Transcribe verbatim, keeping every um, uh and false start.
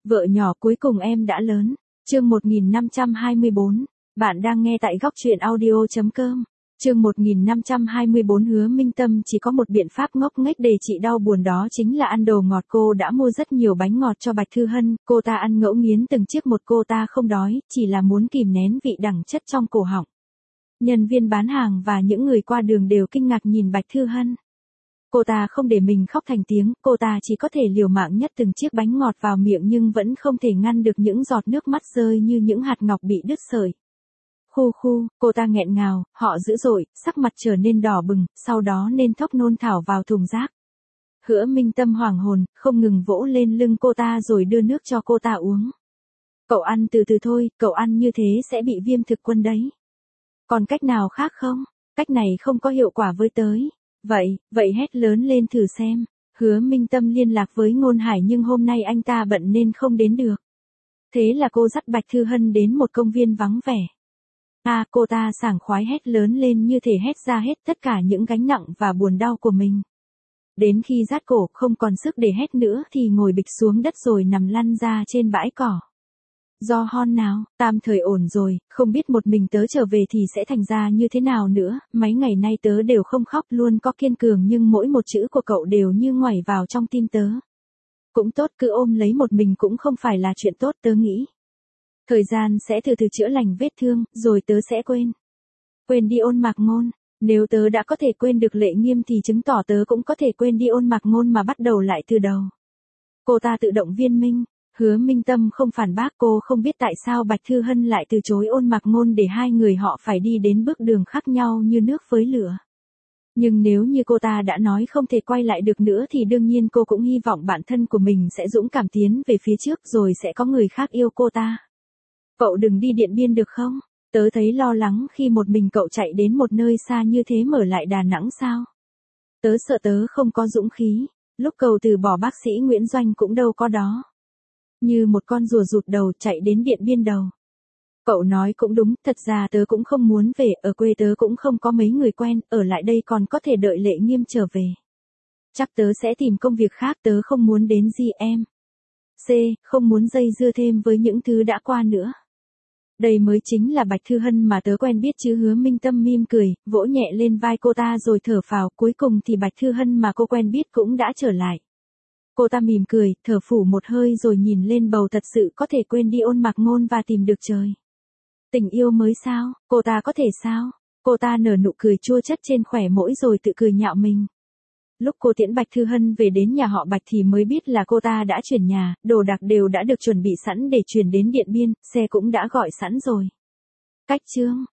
Vợ nhỏ cuối cùng em đã lớn. Chương một nghìn năm trăm hai mươi bốn. Bạn đang nghe tại góc truyện audio.com. Chương một nghìn năm trăm hai mươi bốn. Hứa Minh Tâm chỉ có một biện pháp ngốc nghếch để trị đau buồn, đó chính là ăn đồ ngọt. Cô đã mua rất nhiều bánh ngọt cho Bạch Thư Hân, cô ta ăn ngẫu nghiến từng chiếc một. Cô ta không đói, chỉ là muốn kìm nén vị đắng chất trong cổ họng. Nhân viên bán hàng và những người qua đường đều kinh ngạc nhìn Bạch Thư Hân. Cô ta không để mình khóc thành tiếng, cô ta chỉ có thể liều mạng nhét từng chiếc bánh ngọt vào miệng nhưng vẫn không thể ngăn được những giọt nước mắt rơi như những hạt ngọc bị đứt sợi. Khu khu, cô ta nghẹn ngào, họ dữ dội, sắc mặt trở nên đỏ bừng, sau đó nên thốc nôn thảo vào thùng rác. Hứa Minh Tâm hoảng hồn, không ngừng vỗ lên lưng cô ta rồi đưa nước cho cô ta uống. Cậu ăn từ từ thôi, cậu ăn như thế sẽ bị viêm thực quân đấy. Còn cách nào khác không? Cách này không có hiệu quả với tới. Vậy, vậy hét lớn lên thử xem. Hứa Minh Tâm liên lạc với Ngôn Hải nhưng hôm nay anh ta bận nên không đến được. Thế là cô dắt Bạch Thư Hân đến một công viên vắng vẻ. À, cô ta sảng khoái hét lớn lên như thể hét ra hết tất cả những gánh nặng và buồn đau của mình. Đến khi rát cổ không còn sức để hét nữa thì ngồi bịch xuống đất rồi nằm lăn ra trên bãi cỏ. Do hon nào, tạm thời ổn rồi, không biết một mình tớ trở về thì sẽ thành ra như thế nào nữa, mấy ngày nay tớ đều không khóc, luôn có kiên cường nhưng mỗi một chữ của cậu đều như ngoảy vào trong tim tớ. Cũng tốt, cứ ôm lấy một mình cũng không phải là chuyện tốt, tớ nghĩ. Thời gian sẽ từ từ chữa lành vết thương, rồi tớ sẽ quên. Quên đi Ôn Mạc Ngôn, nếu tớ đã có thể quên được Lệ Nghiêm thì chứng tỏ tớ cũng có thể quên đi Ôn Mạc Ngôn mà bắt đầu lại từ đầu. Cô ta tự động viên minh. Hứa Minh Tâm không phản bác, cô không biết tại sao Bạch Thư Hân lại từ chối Ôn Mạc Ngôn để hai người họ phải đi đến bước đường khác nhau như nước với lửa. Nhưng nếu như cô ta đã nói không thể quay lại được nữa thì đương nhiên cô cũng hy vọng bản thân của mình sẽ dũng cảm tiến về phía trước rồi sẽ có người khác yêu cô ta. Cậu đừng đi Điện Biên được không? Tớ thấy lo lắng khi một mình cậu chạy đến một nơi xa như thế, mở lại Đà Nẵng sao? Tớ sợ tớ không có dũng khí. Lúc cậu từ bỏ bác sĩ Nguyễn Doanh cũng đâu có đó. Như một con rùa rụt đầu chạy đến Điện Biên đầu. Cậu nói cũng đúng, thật ra tớ cũng không muốn về, ở quê tớ cũng không có mấy người quen, ở lại đây còn có thể đợi Lệ Nghiêm trở về. Chắc tớ sẽ tìm công việc khác, tớ không muốn đến gì em. C, không muốn dây dưa thêm với những thứ đã qua nữa. Đây mới chính là Bạch Thư Hân mà tớ quen biết chứ. Hứa Minh Tâm mỉm cười, vỗ nhẹ lên vai cô ta rồi thở phào, cuối cùng thì Bạch Thư Hân mà cô quen biết cũng đã trở lại. Cô ta mỉm cười, thở phù một hơi rồi nhìn lên bầu, thật sự có thể quên đi Ôn Mạc Ngôn và tìm được trời. Tình yêu mới sao, cô ta có thể sao? Cô ta nở nụ cười chua chát trên khóe môi rồi tự cười nhạo mình. Lúc cô tiễn Bạch Thư Hân về đến nhà họ Bạch thì mới biết là cô ta đã chuyển nhà, đồ đạc đều đã được chuẩn bị sẵn để chuyển đến Điện Biên, xe cũng đã gọi sẵn rồi. Cách chương